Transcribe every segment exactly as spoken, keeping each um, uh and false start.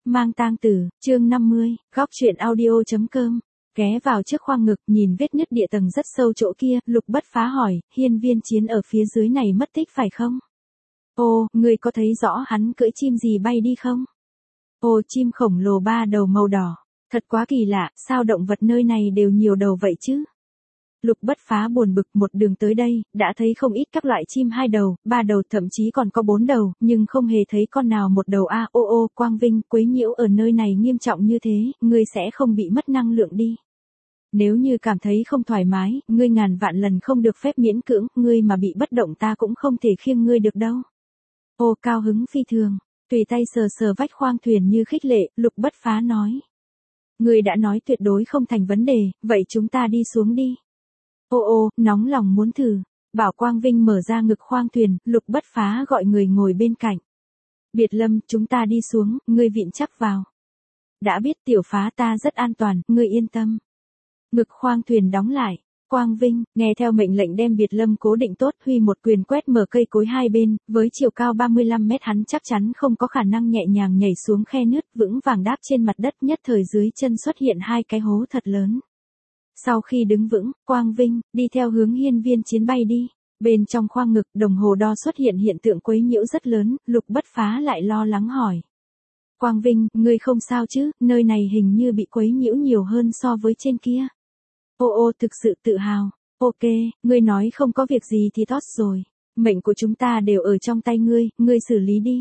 Mang tang tử, chương năm mươi, góc truyện audio.com. Ghé vào trước khoang ngực, nhìn vết nứt địa tầng rất sâu chỗ kia, Lục Bất Phá hỏi, Hiên Viên Chiến ở phía dưới này mất tích phải không? Ồ, người có thấy rõ hắn cưỡi chim gì bay đi không? Ồ, chim khổng lồ ba đầu màu đỏ. Thật quá kỳ lạ, sao động vật nơi này đều nhiều đầu vậy chứ? Lục Bất Phá buồn bực, một đường tới đây, đã thấy không ít các loại chim hai đầu, ba đầu, thậm chí còn có bốn đầu, nhưng không hề thấy con nào một đầu. A, ô ô, Quang Vinh, quấy nhiễu ở nơi này nghiêm trọng như thế, ngươi sẽ không bị mất năng lượng đi. Nếu như cảm thấy không thoải mái, ngươi ngàn vạn lần không được phép miễn cưỡng, ngươi mà bị bất động ta cũng không thể khiêng ngươi được đâu. Ô, cao hứng phi thường, tùy tay sờ sờ vách khoang thuyền như khích lệ, Lục Bất Phá nói. Ngươi đã nói tuyệt đối không thành vấn đề, vậy chúng ta đi xuống đi. Ô ô, nóng lòng muốn thử. Bảo Quang Vinh mở ra ngực khoang thuyền, Lục Bất Phá gọi người ngồi bên cạnh. Biệt Lâm, chúng ta đi xuống, ngươi vịn chắc vào. Đã biết tiểu Phá ta rất an toàn, ngươi yên tâm. Ngực khoang thuyền đóng lại. Quang Vinh, nghe theo mệnh lệnh đem Biệt Lâm cố định tốt, huy một quyền quét mở cây cối hai bên, với chiều cao ba mươi lăm mét hắn chắc chắn không có khả năng nhẹ nhàng nhảy xuống khe nứt, vững vàng đáp trên mặt đất, nhất thời dưới chân xuất hiện hai cái hố thật lớn. Sau khi đứng vững, Quang Vinh, đi theo hướng Hiên Viên Chiến bay đi. Bên trong khoang ngực, đồng hồ đo xuất hiện hiện tượng quấy nhiễu rất lớn, Lục Bất Phá lại lo lắng hỏi. Quang Vinh, ngươi không sao chứ, nơi này hình như bị quấy nhiễu nhiều hơn so với trên kia. Ô ô, thực sự tự hào. Ok, ngươi nói không có việc gì thì tốt rồi. Mệnh của chúng ta đều ở trong tay ngươi, ngươi xử lý đi.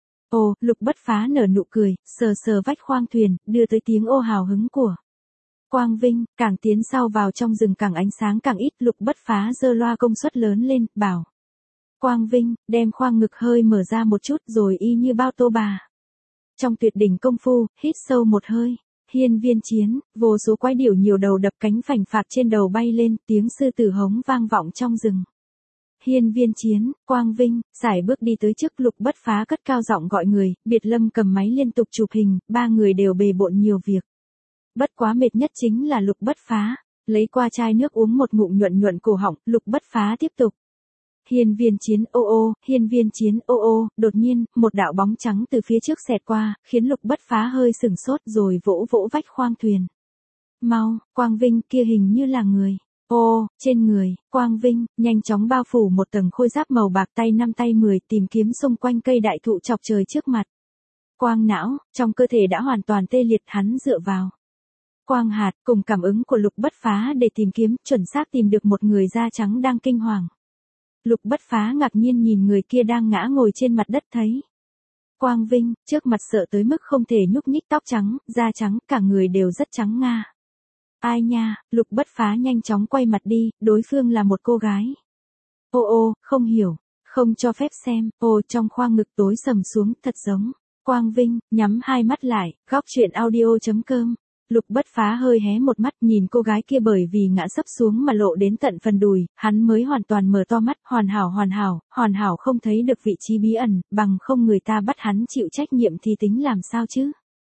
Ồ, Lục Bất Phá nở nụ cười, sờ sờ vách khoang thuyền, đưa tới tiếng ô hào hứng của Quang Vinh. Càng tiến sau vào trong rừng càng ánh sáng càng ít, Lục Bất Phá giơ loa công suất lớn lên, bảo. Quang Vinh, đem khoang ngực hơi mở ra một chút rồi y như bao tô bà. Trong tuyệt đỉnh công phu, hít sâu một hơi. Hiên Viên Chiến, vô số quái điểu nhiều đầu đập cánh phành phạc trên đầu bay lên, tiếng sư tử hống vang vọng trong rừng. Hiên Viên Chiến, Quang Vinh, sải bước đi tới trước, Lục Bất Phá cất cao giọng gọi người, Biệt Lâm cầm máy liên tục chụp hình, ba người đều bề bộn nhiều việc. Bất quá mệt nhất chính là Lục Bất Phá, lấy qua chai nước uống một ngụm nhuận nhuận cổ họng, Lục Bất Phá tiếp tục. Hiên Viên Chiến, ô ô, Hiên Viên Chiến, ô ô, đột nhiên, một đạo bóng trắng từ phía trước xẹt qua, khiến Lục Bất Phá hơi sửng sốt rồi vỗ vỗ vách khoang thuyền. Mau, Quang Vinh, kia hình như là người. Ô, trên người, Quang Vinh, nhanh chóng bao phủ một tầng khôi giáp màu bạc, tay năm tay mười, tìm kiếm xung quanh cây đại thụ chọc trời trước mặt. Quang não, trong cơ thể đã hoàn toàn tê liệt, hắn dựa vào quang hạt, cùng cảm ứng của Lục Bất Phá để tìm kiếm, chuẩn xác tìm được một người da trắng đang kinh hoàng. Lục Bất Phá ngạc nhiên nhìn người kia đang ngã ngồi trên mặt đất thấy. Quang Vinh, trước mặt sợ tới mức không thể nhúc nhích, tóc trắng, da trắng, cả người đều rất trắng nga. Ai nha, Lục Bất Phá nhanh chóng quay mặt đi, đối phương là một cô gái. Ô ô, không hiểu, không cho phép xem, ô trong khoang ngực tối sầm xuống, thật giống. Quang Vinh, nhắm hai mắt lại, góc truyện audio.com. Lục Bất Phá hơi hé một mắt nhìn cô gái kia, bởi vì ngã sấp xuống mà lộ đến tận phần đùi, hắn mới hoàn toàn mở to mắt, hoàn hảo hoàn hảo, hoàn hảo không thấy được vị trí bí ẩn, bằng không người ta bắt hắn chịu trách nhiệm thì tính làm sao chứ.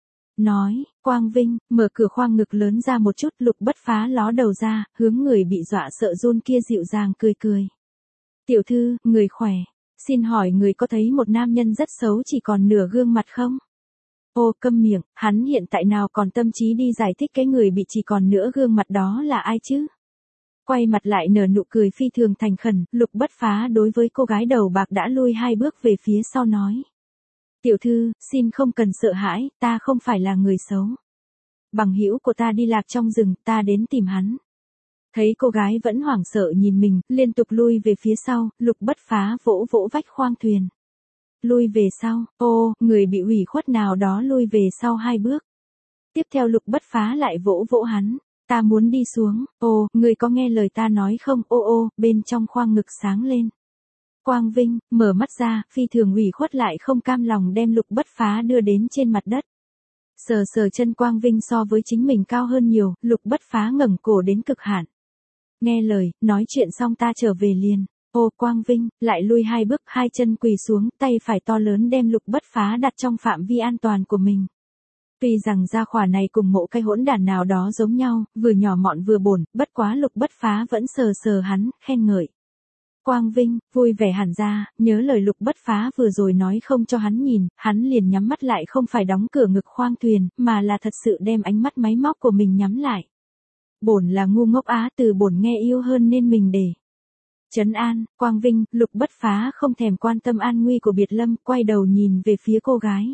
Nói, Quang Vinh, mở cửa khoang ngực lớn ra một chút, Lục Bất Phá ló đầu ra, hướng người bị dọa sợ run kia dịu dàng cười cười. Tiểu thư, người khỏe, xin hỏi người có thấy một nam nhân rất xấu chỉ còn nửa gương mặt không? Ô, câm miệng, hắn hiện tại nào còn tâm trí đi giải thích cái người bị chỉ còn nửa gương mặt đó là ai chứ? Quay mặt lại nở nụ cười phi thường thành khẩn, Lục Bất Phá đối với cô gái đầu bạc đã lui hai bước về phía sau nói. Tiểu thư, xin không cần sợ hãi, ta không phải là người xấu. Bằng hữu của ta đi lạc trong rừng, ta đến tìm hắn. Thấy cô gái vẫn hoảng sợ nhìn mình, liên tục lui về phía sau, Lục Bất Phá vỗ vỗ vách khoang thuyền. Lui về sau, ô, người bị ủy khuất nào đó lui về sau hai bước. Tiếp theo Lục Bất Phá lại vỗ vỗ hắn, ta muốn đi xuống, ô, người có nghe lời ta nói không, ô ô, bên trong khoang ngực sáng lên. Quang Vinh, mở mắt ra, phi thường ủy khuất lại không cam lòng đem Lục Bất Phá đưa đến trên mặt đất. Sờ sờ chân Quang Vinh so với chính mình cao hơn nhiều, Lục Bất Phá ngẩng cổ đến cực hạn. Nghe lời, nói chuyện xong ta trở về liền. Ô Quang Vinh, lại lui hai bước, hai chân quỳ xuống, tay phải to lớn đem Lục Bất Phá đặt trong phạm vi an toàn của mình. Tuy rằng gia khỏa này cùng mộ cái hỗn đản nào đó giống nhau, vừa nhỏ mọn vừa bổn, bất quá Lục Bất Phá vẫn sờ sờ hắn, khen ngợi. Quang Vinh, vui vẻ hẳn ra, nhớ lời Lục Bất Phá vừa rồi nói không cho hắn nhìn, hắn liền nhắm mắt lại không phải đóng cửa ngực khoang thuyền, mà là thật sự đem ánh mắt máy móc của mình nhắm lại. Bổn là ngu ngốc á, từ bổn nghe yêu hơn nên mình để trấn an. Quang Vinh, Lục Bất Phá không thèm quan tâm an nguy của Biệt Lâm, quay đầu nhìn về phía cô gái.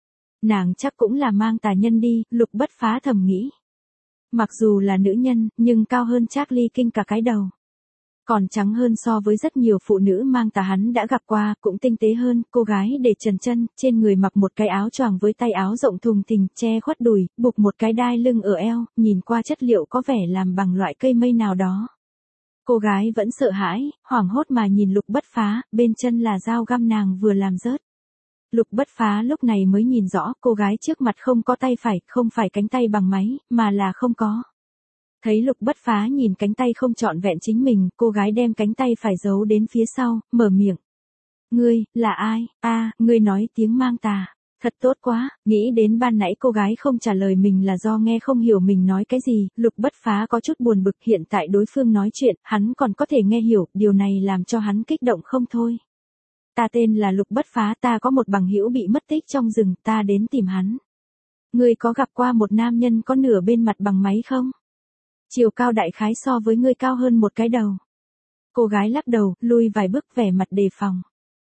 Nàng chắc cũng là mang tà nhân đi, Lục Bất Phá thầm nghĩ. Mặc dù là nữ nhân, nhưng cao hơn Charlie King cả cái đầu. Còn trắng hơn so với rất nhiều phụ nữ mang tà hắn đã gặp qua, cũng tinh tế hơn. Cô gái để trần chân, trên người mặc một cái áo choàng với tay áo rộng thùng thình, che khuất đùi, buộc một cái đai lưng ở eo, nhìn qua chất liệu có vẻ làm bằng loại cây mây nào đó. Cô gái vẫn sợ hãi, hoảng hốt mà nhìn Lục Bất Phá, bên chân là dao găm nàng vừa làm rớt. Lục Bất Phá lúc này mới nhìn rõ, cô gái trước mặt không có tay phải, không phải cánh tay bằng máy, mà là không có. Thấy Lục Bất Phá nhìn cánh tay không trọn vẹn chính mình, cô gái đem cánh tay phải giấu đến phía sau, mở miệng. Ngươi, là ai? A, ngươi nói tiếng mang tà. Thật tốt quá, nghĩ đến ban nãy cô gái không trả lời mình là do nghe không hiểu mình nói cái gì, Lục Bất Phá có chút buồn bực, hiện tại đối phương nói chuyện, hắn còn có thể nghe hiểu, điều này làm cho hắn kích động không thôi. Ta tên là Lục Bất Phá, ta có một bằng hữu bị mất tích trong rừng, ta đến tìm hắn. Ngươi có gặp qua một nam nhân có nửa bên mặt bằng máy không? Chiều cao đại khái so với ngươi cao hơn một cái đầu. Cô gái lắc đầu, lui vài bước vẻ mặt đề phòng.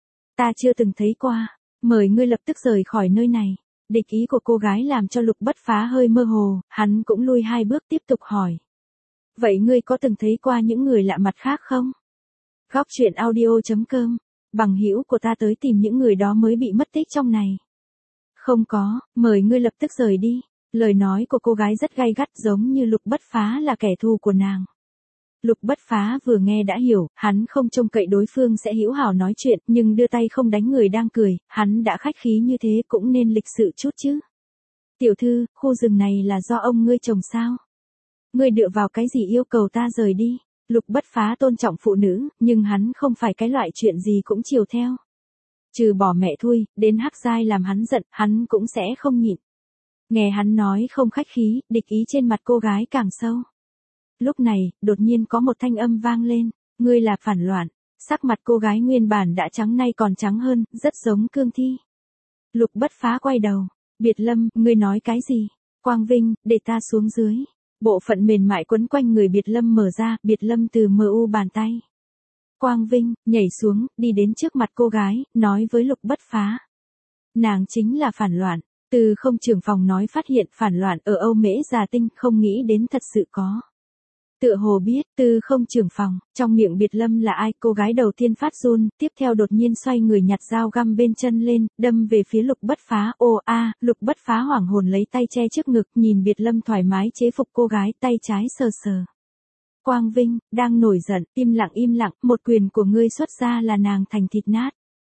Ta chưa từng thấy qua, mời ngươi lập tức rời khỏi nơi này. Địch ý của cô gái làm cho Lục Bất Phá hơi mơ hồ, hắn cũng lui hai bước tiếp tục hỏi. Vậy ngươi có từng thấy qua những người lạ mặt khác không? Góc truyện audio chấm com, bằng hữu của ta tới tìm những người đó mới bị mất tích trong này. Không có, mời ngươi lập tức rời đi. Lời nói của cô gái rất gay gắt, giống như Lục Bất Phá là kẻ thù của nàng. Lục Bất Phá vừa nghe đã hiểu, hắn không trông cậy đối phương sẽ hữu hảo nói chuyện, nhưng đưa tay không đánh người đang cười, hắn đã khách khí như thế cũng nên lịch sự chút chứ. Tiểu thư, khu rừng này là do ông ngươi trồng sao? Ngươi dựa vào cái gì yêu cầu ta rời đi? Lục Bất Phá tôn trọng phụ nữ, nhưng hắn không phải cái loại chuyện gì cũng chiều theo. Trừ bỏ mẹ thui, đến hắc giai làm hắn giận, hắn cũng sẽ không nhịn. Nghe hắn nói không khách khí, địch ý trên mặt cô gái càng sâu. Lúc này, đột nhiên có một thanh âm vang lên, ngươi là phản loạn. Sắc mặt cô gái nguyên bản đã trắng nay còn trắng hơn, rất giống cương thi. Lục Bất Phá quay đầu, Biệt Lâm, ngươi nói cái gì? Quang Vinh, để ta xuống dưới. Bộ phận mềm mại quấn quanh người Biệt Lâm mở ra, Biệt Lâm từ mờ u bàn tay. Quang Vinh, nhảy xuống, đi đến trước mặt cô gái, nói với Lục Bất Phá. Nàng chính là phản loạn. Từ không trưởng phòng nói phát hiện phản loạn ở Âu Mễ Già Tinh, không nghĩ đến thật sự có. Tựa hồ biết, từ không trưởng phòng, trong miệng Biệt Lâm là ai, cô gái đầu tiên phát run, tiếp theo đột nhiên xoay người nhặt dao găm bên chân lên, đâm về phía Lục Bất Phá. Ô a, Lục Bất Phá hoảng hồn lấy tay che trước ngực, nhìn Biệt Lâm thoải mái chế phục cô gái, tay trái sờ sờ. Quang Vinh, đang nổi giận, im lặng im lặng, một quyền của ngươi xuất ra là nàng thành thịt nát.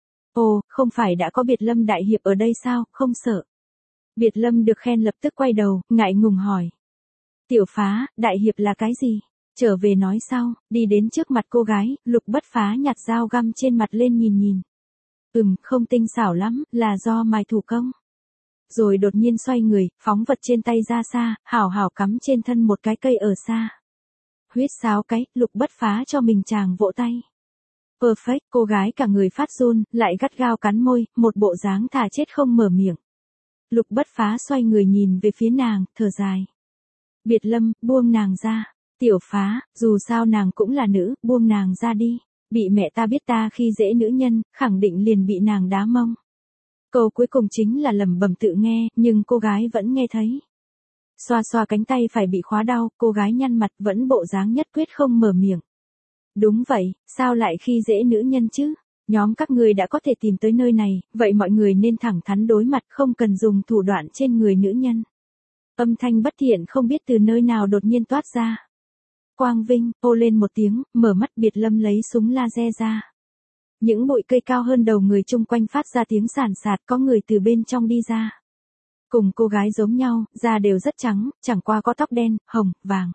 Ồ, không phải đã có Biệt Lâm đại hiệp ở đây sao, không sợ. Biệt Lâm được khen lập tức quay đầu, ngại ngùng hỏi. Tiểu Phá, đại hiệp là cái gì? Trở về nói sau, đi đến trước mặt cô gái, Lục Bất Phá nhặt dao găm trên mặt lên nhìn nhìn. Ừm, không tinh xảo lắm, là do mài thủ công. Rồi đột nhiên xoay người, phóng vật trên tay ra xa, hảo hảo cắm trên thân một cái cây ở xa. Huyết sáo cái, Lục Bất Phá cho mình chàng vỗ tay. Perfect, cô gái cả người phát run, lại gắt gao cắn môi, một bộ dáng thà chết không mở miệng. Lục Bất Phá xoay người nhìn về phía nàng, thở dài. Biệt Lâm, buông nàng ra. Tiểu Phá, dù sao nàng cũng là nữ, buông nàng ra đi. Bị mẹ ta biết ta khi dễ nữ nhân, khẳng định liền bị nàng đá mông. Câu cuối cùng chính là lẩm bẩm tự nghe, nhưng cô gái vẫn nghe thấy. Xoa xoa cánh tay phải bị khóa đau, cô gái nhăn mặt vẫn bộ dáng nhất quyết không mở miệng. Đúng vậy, sao lại khi dễ nữ nhân chứ? Nhóm các người đã có thể tìm tới nơi này, vậy mọi người nên thẳng thắn đối mặt, không cần dùng thủ đoạn trên người nữ nhân. Âm thanh bất thiện không biết từ nơi nào đột nhiên toát ra. Quang Vinh, hô lên một tiếng, mở mắt. Biệt Lâm lấy súng laser ra. Những bụi cây cao hơn đầu người chung quanh phát ra tiếng sàn sạt, có người từ bên trong đi ra. Cùng cô gái giống nhau, da đều rất trắng, chẳng qua có tóc đen, hồng, vàng.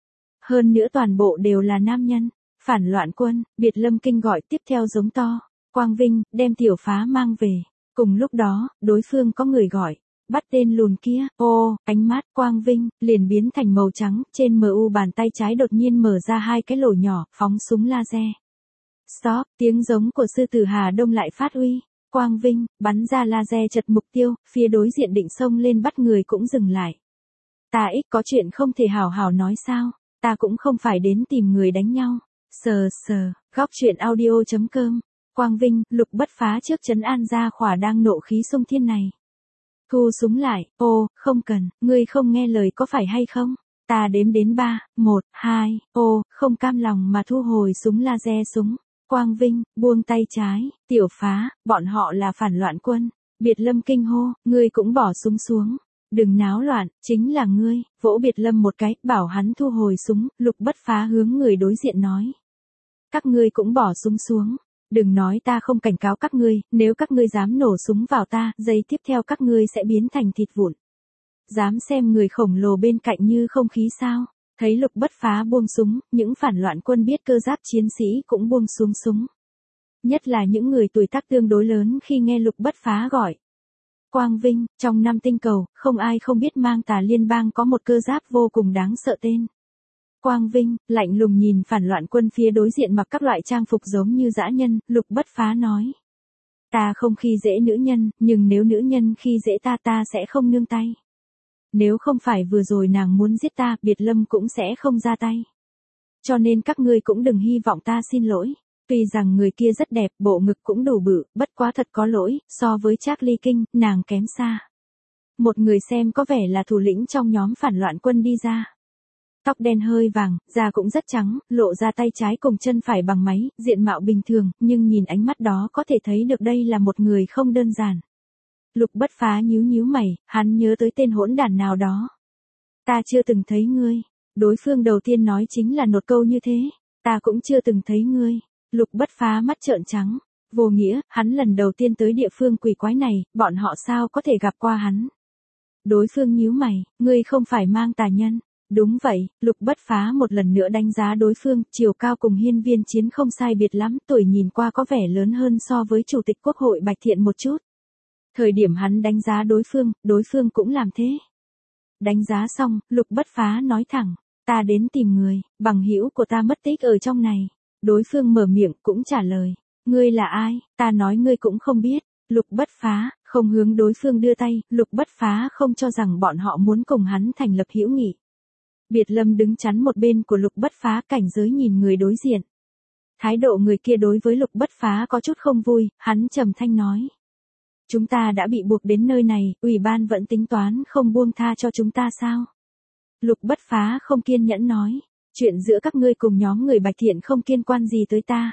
Hơn nữa toàn bộ đều là nam nhân. Phản loạn quân, Biệt Lâm kinh gọi tiếp theo giống to. Quang Vinh, đem Tiểu Phá mang về. Cùng lúc đó, đối phương có người gọi. Bắt tên lùn kia, ô, ánh mắt Quang Vinh, liền biến thành màu trắng, trên mờ u bàn tay trái đột nhiên mở ra hai cái lỗ nhỏ, phóng súng laser. Stop, tiếng giống của sư tử Hà Đông lại phát uy. Quang Vinh, bắn ra laser chật mục tiêu, phía đối diện định xông lên bắt người cũng dừng lại. Ta ít có chuyện không thể hào hào nói sao, ta cũng không phải đến tìm người đánh nhau. Sờ sờ, góc truyện audio chấm com. Quang Vinh, Lục Bất Phá trước trấn an Gia Khỏa đang nộ khí xung thiên này. Thu súng lại, ô, không cần, ngươi không nghe lời có phải hay không? Ta đếm đến ba, một, hai, ô, không cam lòng mà thu hồi súng laser súng. Quang Vinh, buông tay trái, Tiểu Phá, bọn họ là phản loạn quân. Biệt Lâm kinh hô, ngươi cũng bỏ súng xuống. Đừng náo loạn, chính là ngươi, vỗ Biệt Lâm một cái, bảo hắn thu hồi súng, Lục Bất Phá hướng người đối diện nói. Các ngươi cũng bỏ súng xuống. Đừng nói ta không cảnh cáo các ngươi, nếu các ngươi dám nổ súng vào ta, giây tiếp theo các ngươi sẽ biến thành thịt vụn. Dám xem người khổng lồ bên cạnh như không khí sao? Thấy Lục Bất Phá buông súng, những phản loạn quân biết cơ giáp chiến sĩ cũng buông xuống súng. Nhất là những người tuổi tác tương đối lớn khi nghe Lục Bất Phá gọi. Quang Vinh, trong năm tinh cầu, không ai không biết Mang Tà Liên bang có một cơ giáp vô cùng đáng sợ tên. Quang Vinh, lạnh lùng nhìn phản loạn quân phía đối diện mặc các loại trang phục giống như dã nhân, Lục Bất Phá nói. Ta không khi dễ nữ nhân, nhưng nếu nữ nhân khi dễ ta ta sẽ không nương tay. Nếu không phải vừa rồi nàng muốn giết ta, Biệt Lâm cũng sẽ không ra tay. Cho nên các ngươi cũng đừng hy vọng ta xin lỗi. Tuy rằng người kia rất đẹp, bộ ngực cũng đủ bự, bất quá thật có lỗi, so với Charlie King, nàng kém xa. Một người xem có vẻ là thủ lĩnh trong nhóm phản loạn quân đi ra. Tóc đen hơi vàng, da cũng rất trắng, lộ ra tay trái cùng chân phải bằng máy, diện mạo bình thường, nhưng nhìn ánh mắt đó có thể thấy được đây là một người không đơn giản. Lục Bất Phá nhíu nhíu mày, hắn nhớ tới tên hỗn đản nào đó. Ta chưa từng thấy ngươi. Đối phương đầu tiên nói chính là nột câu như thế. Ta cũng chưa từng thấy ngươi. Lục Bất Phá mắt trợn trắng. Vô nghĩa, hắn lần đầu tiên tới địa phương quỷ quái này, bọn họ sao có thể gặp qua hắn. Đối phương nhíu mày, ngươi không phải Mang Tà nhân. Đúng vậy, Lục Bất Phá một lần nữa đánh giá đối phương, chiều cao cùng Hiên Viên Chiến không sai biệt lắm, tuổi nhìn qua có vẻ lớn hơn so với Chủ tịch Quốc hội Bạch Thiện một chút. Thời điểm hắn đánh giá đối phương, đối phương cũng làm thế. Đánh giá xong, Lục Bất Phá nói thẳng, ta đến tìm người, bằng hữu của ta mất tích ở trong này. Đối phương mở miệng cũng trả lời, ngươi là ai, ta nói ngươi cũng không biết. Lục Bất Phá, không hướng đối phương đưa tay, Lục Bất Phá không cho rằng bọn họ muốn cùng hắn thành lập hữu nghị. Biệt Lâm đứng chắn một bên của Lục Bất Phá, cảnh giới nhìn người đối diện. Thái độ người kia đối với Lục Bất Phá có chút không vui, hắn trầm thanh nói. Chúng ta đã bị buộc đến nơi này, ủy ban vẫn tính toán không buông tha cho chúng ta sao? Lục Bất Phá không kiên nhẫn nói, chuyện giữa các ngươi cùng nhóm người Bạch Thiện không liên quan gì tới ta.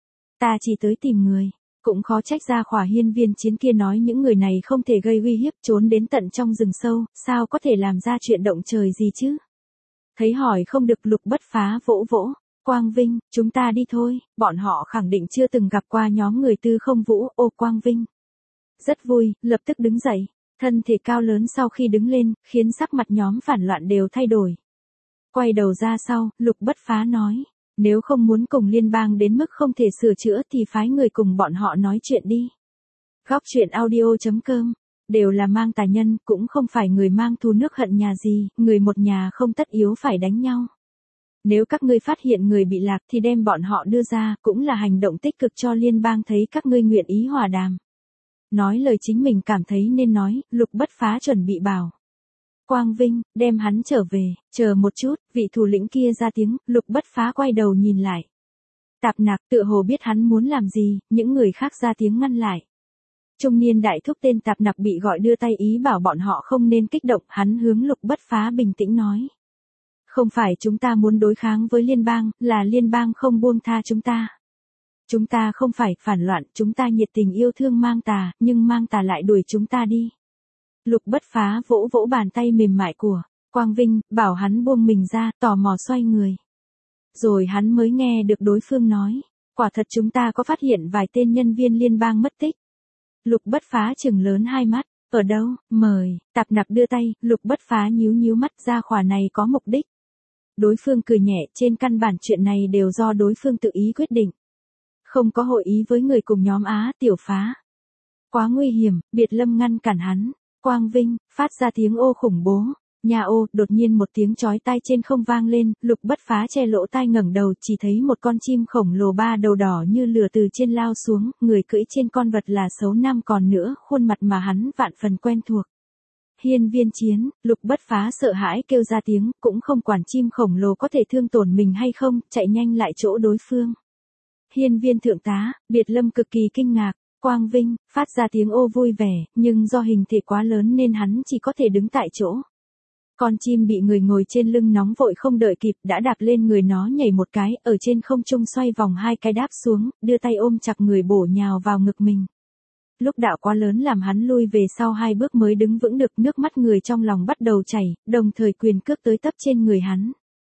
Ta chỉ tới tìm người, cũng khó trách Gia Khỏa Hiên Viên Chiến kia nói những người này không thể gây uy hiếp trốn đến tận trong rừng sâu, sao có thể làm ra chuyện động trời gì chứ? Thấy hỏi không được Lục Bất Phá vỗ vỗ, Quang Vinh, chúng ta đi thôi, bọn họ khẳng định chưa từng gặp qua nhóm người Tư Không Vũ, ô Quang Vinh. Rất vui, lập tức đứng dậy, thân thể cao lớn sau khi đứng lên, khiến sắc mặt nhóm phản loạn đều thay đổi. Quay đầu ra sau, Lục Bất Phá nói, nếu không muốn cùng liên bang đến mức không thể sửa chữa thì phái người cùng bọn họ nói chuyện đi. Góc truyện audio chấm com, đều là Mang Tà nhân, cũng không phải người mang thù nước hận nhà gì, người một nhà không tất yếu phải đánh nhau. Nếu các ngươi phát hiện người bị lạc thì đem bọn họ đưa ra, cũng là hành động tích cực cho liên bang thấy các ngươi nguyện ý hòa đàm. Nói lời chính mình cảm thấy nên nói, Lục Bất Phá chuẩn bị bảo. Quang Vinh, đem hắn trở về, chờ một chút, vị thủ lĩnh kia ra tiếng, Lục Bất Phá quay đầu nhìn lại. Tạp Nặc tựa hồ biết hắn muốn làm gì, những người khác ra tiếng ngăn lại. Trung niên đại thúc tên Tạp Nặc bị gọi đưa tay ý bảo bọn họ không nên kích động, hắn hướng Lục Bất Phá bình tĩnh nói. Không phải chúng ta muốn đối kháng với liên bang, là liên bang không buông tha chúng ta. Chúng ta không phải phản loạn, chúng ta nhiệt tình yêu thương Mang Tà, nhưng Mang Tà lại đuổi chúng ta đi. Lục Bất Phá vỗ vỗ bàn tay mềm mại của Quang Vinh, bảo hắn buông mình ra, tò mò xoay người. Rồi hắn mới nghe được đối phương nói, quả thật chúng ta có phát hiện vài tên nhân viên liên bang mất tích. Lục Bất Phá trừng lớn hai mắt, ở đâu, mời, Tạp Nặc đưa tay, Lục Bất Phá nhíu nhíu mắt, Gia Khỏa này có mục đích. Đối phương cười nhẹ, trên căn bản chuyện này đều do đối phương tự ý quyết định. Không có hội ý với người cùng nhóm Á, Tiểu Phá. Quá nguy hiểm, Biệt Lâm ngăn cản hắn. Quang Vinh, phát ra tiếng ô khủng bố. Nha ô, đột nhiên một tiếng chói tai trên không vang lên, Lục Bất Phá che lỗ tai ngẩng đầu chỉ thấy một con chim khổng lồ ba đầu đỏ như lửa từ trên lao xuống, người cưỡi trên con vật là xấu nam còn nữa, khuôn mặt mà hắn vạn phần quen thuộc. Hiên Viên Chiến, Lục Bất Phá sợ hãi kêu ra tiếng, cũng không quản chim khổng lồ có thể thương tổn mình hay không, chạy nhanh lại chỗ đối phương. Hiên Viên thượng tá, Biệt Lâm cực kỳ kinh ngạc, Quang Vinh, phát ra tiếng ô vui vẻ, nhưng do hình thể quá lớn nên hắn chỉ có thể đứng tại chỗ. Con chim bị người ngồi trên lưng nóng vội không đợi kịp đã đạp lên người nó nhảy một cái, ở trên không trung xoay vòng hai cái đáp xuống, đưa tay ôm chặt người bổ nhào vào ngực mình. Lúc đạo quá lớn làm hắn lui về sau hai bước mới đứng vững được, nước mắt người trong lòng bắt đầu chảy, đồng thời quyền cước tới tấp trên người hắn.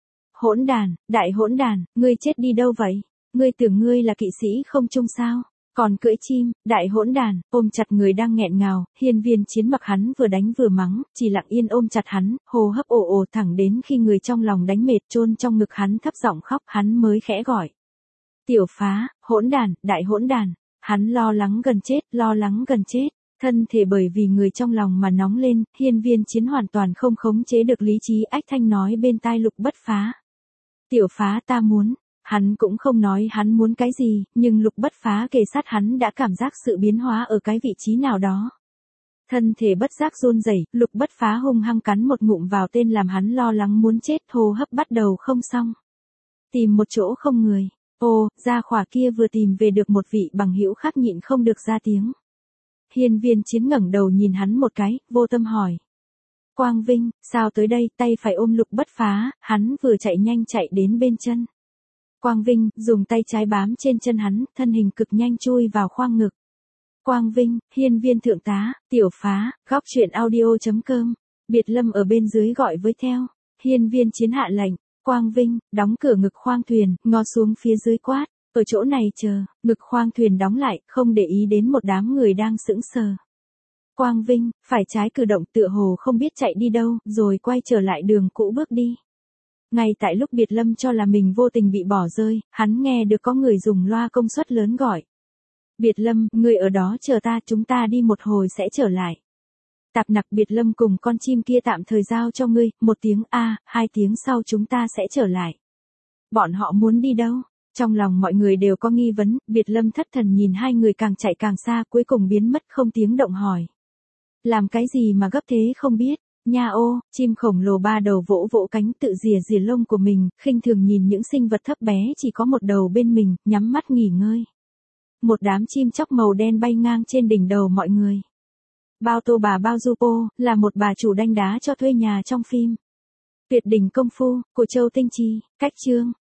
Hỗn đàn, đại hỗn đàn, ngươi chết đi đâu vậy? Ngươi tưởng ngươi là kỵ sĩ không trung sao? Còn cưỡi chim, đại hỗn đàn, ôm chặt người đang nghẹn ngào, Hiên Viên Chiến mặc hắn vừa đánh vừa mắng, chỉ lặng yên ôm chặt hắn, hô hấp ồ ồ thẳng đến khi người trong lòng đánh mệt chôn trong ngực hắn thấp giọng khóc hắn mới khẽ gọi. Tiểu Phá, hỗn đàn, đại hỗn đàn, hắn lo lắng gần chết, lo lắng gần chết, thân thể bởi vì người trong lòng mà nóng lên, Hiên Viên Chiến hoàn toàn không khống chế được lý trí ách thanh nói bên tai Lục Bất Phá. Tiểu Phá ta muốn. Hắn cũng không nói hắn muốn cái gì, nhưng Lục Bất Phá kề sát hắn đã cảm giác sự biến hóa ở cái vị trí nào đó. Thân thể bất giác run rẩy, Lục Bất Phá hung hăng cắn một ngụm vào tên làm hắn lo lắng muốn chết, hô hấp bắt đầu không xong. Tìm một chỗ không người. Ô, gia khỏa kia vừa tìm về được một vị bằng hữu khác nhịn không được ra tiếng. Hiên Viên Chiến ngẩng đầu nhìn hắn một cái, vô tâm hỏi. Quang Vinh, sao tới đây, tay phải ôm Lục Bất Phá, hắn vừa chạy nhanh chạy đến bên chân. Quang Vinh, dùng tay trái bám trên chân hắn, thân hình cực nhanh chui vào khoang ngực. Quang Vinh, Hiên Viên thượng tá, Tiểu Phá, góc truyện audio chấm com. Biệt Lâm ở bên dưới gọi với theo. Hiên Viên Chiến hạ lệnh. Quang Vinh, đóng cửa ngực khoang thuyền, ngó xuống phía dưới quát. Ở chỗ này chờ, ngực khoang thuyền đóng lại, không để ý đến một đám người đang sững sờ. Quang Vinh, phải trái cử động tựa hồ không biết chạy đi đâu, rồi quay trở lại đường cũ bước đi. Ngay tại lúc Biệt Lâm cho là mình vô tình bị bỏ rơi, hắn nghe được có người dùng loa công suất lớn gọi. Biệt Lâm, người ở đó chờ ta, chúng ta đi một hồi sẽ trở lại. Tạp nặc Biệt Lâm cùng con chim kia tạm thời giao cho ngươi, một tiếng a, hai tiếng sau chúng ta sẽ trở lại. Bọn họ muốn đi đâu? Trong lòng mọi người đều có nghi vấn, Biệt Lâm thất thần nhìn hai người càng chạy càng xa, cuối cùng biến mất không tiếng động hỏi. Làm cái gì mà gấp thế không biết? Nha ô, chim khổng lồ ba đầu vỗ vỗ cánh tự rìa rìa lông của mình, khinh thường nhìn những sinh vật thấp bé chỉ có một đầu bên mình, nhắm mắt nghỉ ngơi. Một đám chim chóc màu đen bay ngang trên đỉnh đầu mọi người. Bao Tô bà Bao Du Po, là một bà chủ đanh đá cho thuê nhà trong phim. Tuyệt đỉnh công phu, của Châu Tinh Trì, cách chương.